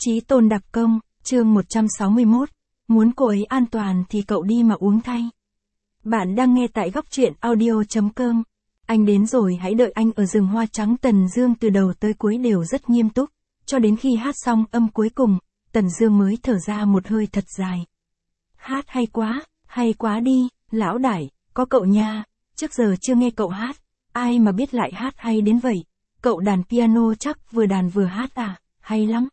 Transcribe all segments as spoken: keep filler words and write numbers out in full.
Chí tôn đặc công, chương một trăm sáu mươi mốt, muốn cô ấy an toàn thì cậu đi mà uống thay. Bạn đang nghe tại góc truyện audio.com. Anh đến rồi hãy đợi anh ở rừng hoa trắng. Tần Dương từ đầu tới cuối đều rất nghiêm túc, cho đến khi hát xong âm cuối cùng, Tần Dương mới thở ra một hơi thật dài. Hát hay quá, hay quá đi, lão đại, có cậu nha, trước giờ chưa nghe cậu hát, ai mà biết lại hát hay đến vậy, cậu đàn piano chắc vừa đàn vừa hát à, hay lắm.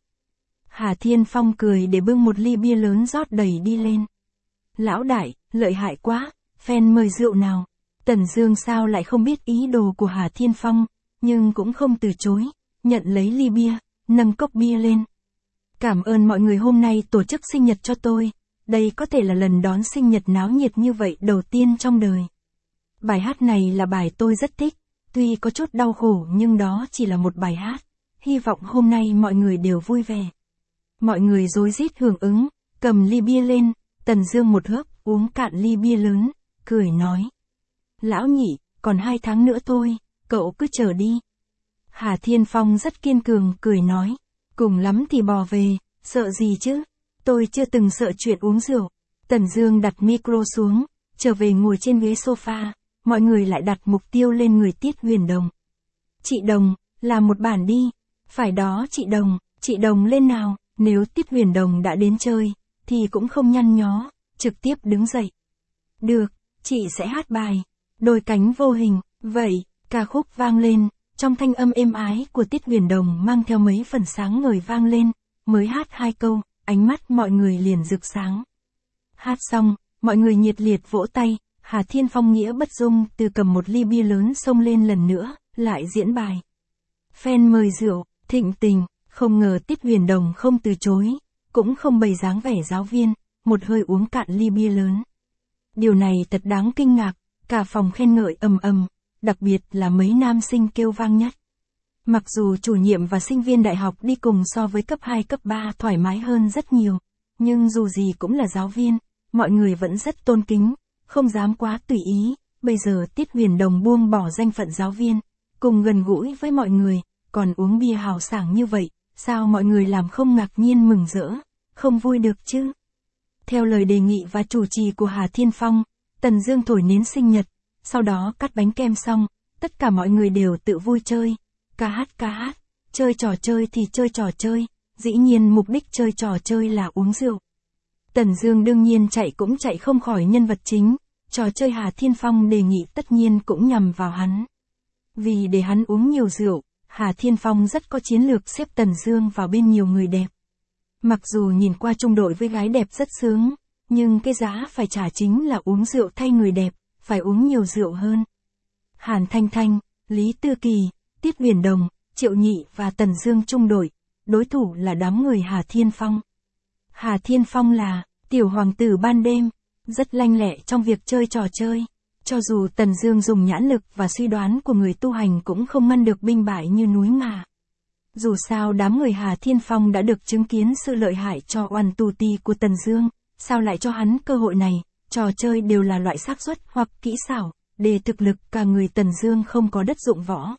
Hà Thiên Phong cười để bưng một ly bia lớn rót đầy đi lên. Lão đại, lợi hại quá, fan mời rượu nào. Tần Dương sao lại không biết ý đồ của Hà Thiên Phong, nhưng cũng không từ chối, nhận lấy ly bia, nâng cốc bia lên. Cảm ơn mọi người hôm nay tổ chức sinh nhật cho tôi, đây có thể là lần đón sinh nhật náo nhiệt như vậy đầu tiên trong đời. Bài hát này là bài tôi rất thích, tuy có chút đau khổ nhưng đó chỉ là một bài hát, hy vọng hôm nay mọi người đều vui vẻ. Mọi người rối rít hưởng ứng, cầm ly bia lên, Tần Dương một hớp uống cạn ly bia lớn, cười nói. Lão nhị, còn hai tháng nữa thôi, cậu cứ chờ đi. Hà Thiên Phong rất kiên cường cười nói, cùng lắm thì bò về, sợ gì chứ, tôi chưa từng sợ chuyện uống rượu. Tần Dương đặt micro xuống, trở về ngồi trên ghế sofa, mọi người lại đặt mục tiêu lên người Tiết Huyền Đồng. Chị Đồng, làm một bản đi, phải đó chị Đồng, chị Đồng lên nào. Nếu Tiết Huyền Đồng đã đến chơi, thì cũng không nhăn nhó, trực tiếp đứng dậy. Được, chị sẽ hát bài, đôi cánh vô hình, vậy, ca khúc vang lên, trong thanh âm êm ái của Tiết Huyền Đồng mang theo mấy phần sáng ngời vang lên, mới hát hai câu, ánh mắt mọi người liền rực sáng. Hát xong, mọi người nhiệt liệt vỗ tay, Hà Thiên Phong nghĩa bất dung từ cầm một ly bia lớn xông lên lần nữa, lại diễn bài. Fan mời rượu, thịnh tình. Không ngờ Tiết Huyền Đồng không từ chối, cũng không bày dáng vẻ giáo viên, một hơi uống cạn ly bia lớn. Điều này thật đáng kinh ngạc, cả phòng khen ngợi ầm ầm, đặc biệt là mấy nam sinh kêu vang nhất. Mặc dù chủ nhiệm và sinh viên đại học đi cùng so với cấp hai cấp ba thoải mái hơn rất nhiều, nhưng dù gì cũng là giáo viên, mọi người vẫn rất tôn kính, không dám quá tùy ý. Bây giờ Tiết Huyền Đồng buông bỏ danh phận giáo viên, cùng gần gũi với mọi người, còn uống bia hào sảng như vậy. Sao mọi người làm không ngạc nhiên mừng rỡ, không vui được chứ? Theo lời đề nghị và chủ trì của Hà Thiên Phong, Tần Dương thổi nến sinh nhật, sau đó cắt bánh kem xong, tất cả mọi người đều tự vui chơi, ca hát ca hát, chơi trò chơi thì chơi trò chơi, dĩ nhiên mục đích chơi trò chơi là uống rượu. Tần Dương đương nhiên chạy cũng chạy không khỏi nhân vật chính, trò chơi Hà Thiên Phong đề nghị tất nhiên cũng nhằm vào hắn. Vì để hắn uống nhiều rượu, Hà Thiên Phong rất có chiến lược xếp Tần Dương vào bên nhiều người đẹp. Mặc dù nhìn qua chung đội với gái đẹp rất sướng, nhưng cái giá phải trả chính là uống rượu thay người đẹp, phải uống nhiều rượu hơn. Hàn Thanh Thanh, Lý Tư Kỳ, Tiết Huyền Đồng, Triệu Nhị và Tần Dương chung đội, đối thủ là đám người Hà Thiên Phong. Hà Thiên Phong là tiểu hoàng tử ban đêm, rất lanh lẹ trong việc chơi trò chơi. Cho dù Tần Dương dùng nhãn lực và suy đoán của người tu hành cũng không ngăn được binh bại như núi Ngà. Dù sao đám người Hà Thiên Phong đã được chứng kiến sự lợi hại cho oằn tù tì của Tần Dương, sao lại cho hắn cơ hội này, trò chơi đều là loại xác suất hoặc kỹ xảo, để thực lực cả người Tần Dương không có đất dụng võ.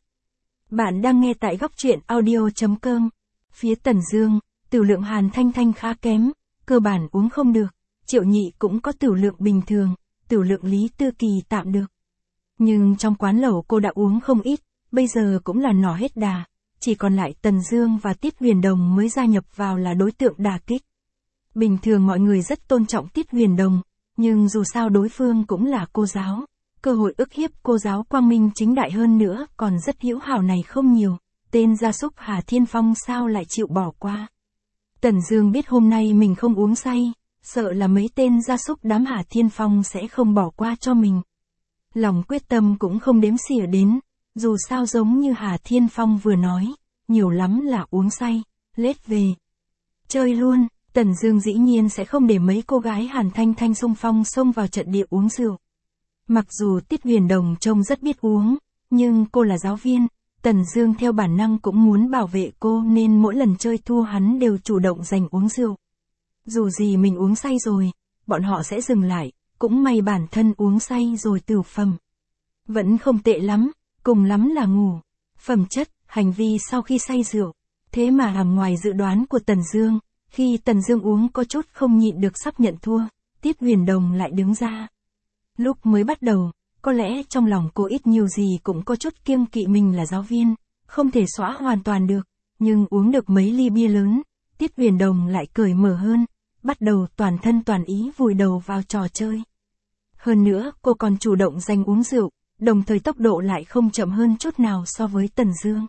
Bạn đang nghe tại góc truyện audio.com. Phía Tần Dương, tửu lượng Hàn Thanh Thanh khá kém, cơ bản uống không được, Triệu Nhị cũng có tửu lượng bình thường. Tửu lượng Lý Tư Kỳ tạm được. Nhưng trong quán lẩu cô đã uống không ít, bây giờ cũng là nỏ hết đà, chỉ còn lại Tần Dương và Tiết Huyền Đồng mới gia nhập vào là đối tượng đả kích. Bình thường mọi người rất tôn trọng Tiết Huyền Đồng, nhưng dù sao đối phương cũng là cô giáo, cơ hội ức hiếp cô giáo quang minh chính đại hơn nữa còn rất hữu hảo này không nhiều, tên gia súc Hà Thiên Phong sao lại chịu bỏ qua. Tần Dương biết hôm nay mình không uống say, sợ là mấy tên gia súc đám Hà Thiên Phong sẽ không bỏ qua cho mình. Lòng quyết tâm cũng không đếm xỉa đến, dù sao giống như Hà Thiên Phong vừa nói, nhiều lắm là uống say, lết về. Chơi luôn, Tần Dương dĩ nhiên sẽ không để mấy cô gái Hàn Thanh Thanh xung phong xông vào trận địa uống rượu. Mặc dù Tiết Huyền Đồng trông rất biết uống, nhưng cô là giáo viên, Tần Dương theo bản năng cũng muốn bảo vệ cô nên mỗi lần chơi thua hắn đều chủ động giành uống rượu. Dù gì mình uống say rồi, bọn họ sẽ dừng lại, cũng may bản thân uống say rồi tửu phẩm. Vẫn không tệ lắm, cùng lắm là ngủ. Phẩm chất, hành vi sau khi say rượu. Thế mà nằm ngoài dự đoán của Tần Dương, khi Tần Dương uống có chút không nhịn được sắp nhận thua, Tiết Huyền Đồng lại đứng ra. Lúc mới bắt đầu, có lẽ trong lòng cô ít nhiều gì cũng có chút kiêng kỵ mình là giáo viên, không thể xóa hoàn toàn được, nhưng uống được mấy ly bia lớn, Tiết Huyền Đồng lại cởi mở hơn, bắt đầu toàn thân toàn ý vùi đầu vào trò chơi. Hơn nữa, cô còn chủ động giành uống rượu, đồng thời tốc độ lại không chậm hơn chút nào so với Tần Dương.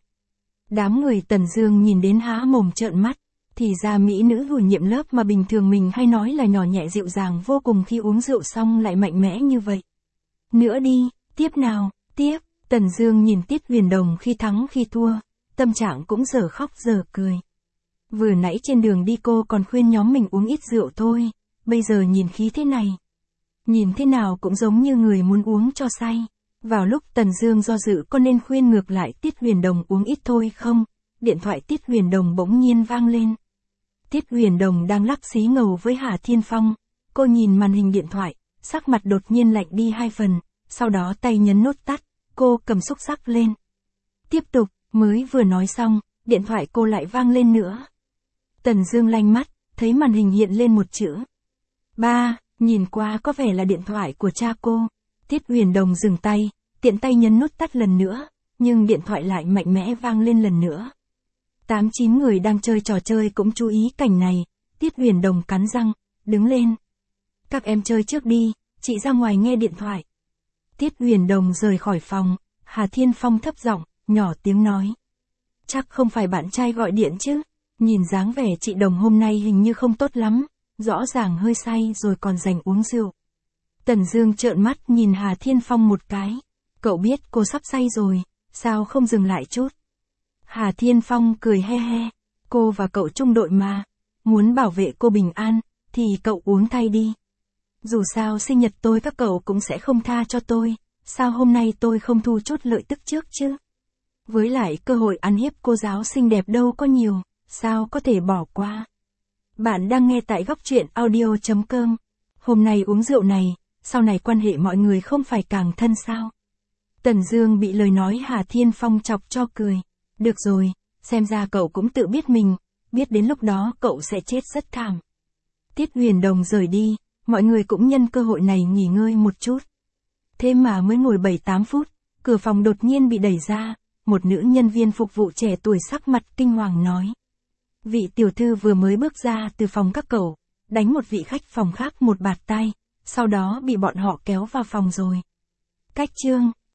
Đám người Tần Dương nhìn đến há mồm trợn mắt, thì ra mỹ nữ chủ nhiệm lớp mà bình thường mình hay nói là nhỏ nhẹ dịu dàng vô cùng khi uống rượu xong lại mạnh mẽ như vậy. Nữa đi, tiếp nào, tiếp, Tần Dương nhìn Tiết Huyền Đồng khi thắng khi thua, tâm trạng cũng dở khóc dở cười. Vừa nãy trên đường đi cô còn khuyên nhóm mình uống ít rượu thôi, bây giờ nhìn khí thế này. Nhìn thế nào cũng giống như người muốn uống cho say. Vào lúc Tần Dương do dự có nên khuyên ngược lại Tiết Huyền Đồng uống ít thôi không, điện thoại Tiết Huyền Đồng bỗng nhiên vang lên. Tiết Huyền Đồng đang lắc xí ngầu với Hà Thiên Phong, cô nhìn màn hình điện thoại, sắc mặt đột nhiên lạnh đi hai phần, sau đó tay nhấn nút tắt, cô cầm xúc xắc lên. Tiếp tục, mới vừa nói xong, điện thoại cô lại vang lên nữa. Tần Dương lanh mắt, thấy màn hình hiện lên một chữ. Ba, nhìn qua có vẻ là điện thoại của cha cô. Tiết Huyền Đồng dừng tay, tiện tay nhấn nút tắt lần nữa, nhưng điện thoại lại mạnh mẽ vang lên lần nữa. Tám chín người đang chơi trò chơi cũng chú ý cảnh này, Tiết Huyền Đồng cắn răng, đứng lên. Các em chơi trước đi, chị ra ngoài nghe điện thoại. Tiết Huyền Đồng rời khỏi phòng, Hà Thiên Phong thấp giọng, nhỏ tiếng nói. Chắc không phải bạn trai gọi điện chứ, nhìn dáng vẻ chị Đồng hôm nay hình như không tốt lắm, rõ ràng hơi say rồi còn dành uống rượu. Tần Dương trợn mắt nhìn Hà Thiên Phong một cái, cậu biết cô sắp say rồi, sao không dừng lại chút? Hà Thiên Phong cười he he, cô và cậu chung đội mà, muốn bảo vệ cô bình an, thì cậu uống thay đi. Dù sao sinh nhật tôi các cậu cũng sẽ không tha cho tôi, sao hôm nay tôi không thu chút lợi tức trước chứ? Với lại cơ hội ăn hiếp cô giáo xinh đẹp đâu có nhiều, sao có thể bỏ qua? Bạn đang nghe tại góc truyện audio chấm com. Hôm nay uống rượu này, sau này quan hệ mọi người không phải càng thân sao? Tần Dương bị lời nói Hà Thiên Phong chọc cho cười. Được rồi, xem ra cậu cũng tự biết mình, biết đến lúc đó cậu sẽ chết rất thảm. Tiết Huyền Đồng rời đi, mọi người cũng nhân cơ hội này nghỉ ngơi một chút. Thế mà mới ngồi bảy tám phút, cửa phòng đột nhiên bị đẩy ra, một nữ nhân viên phục vụ trẻ tuổi sắc mặt kinh hoàng nói. Vị tiểu thư vừa mới bước ra từ phòng các cậu, đánh một vị khách phòng khác một bạt tai, sau đó bị bọn họ kéo vào phòng rồi. Cách chương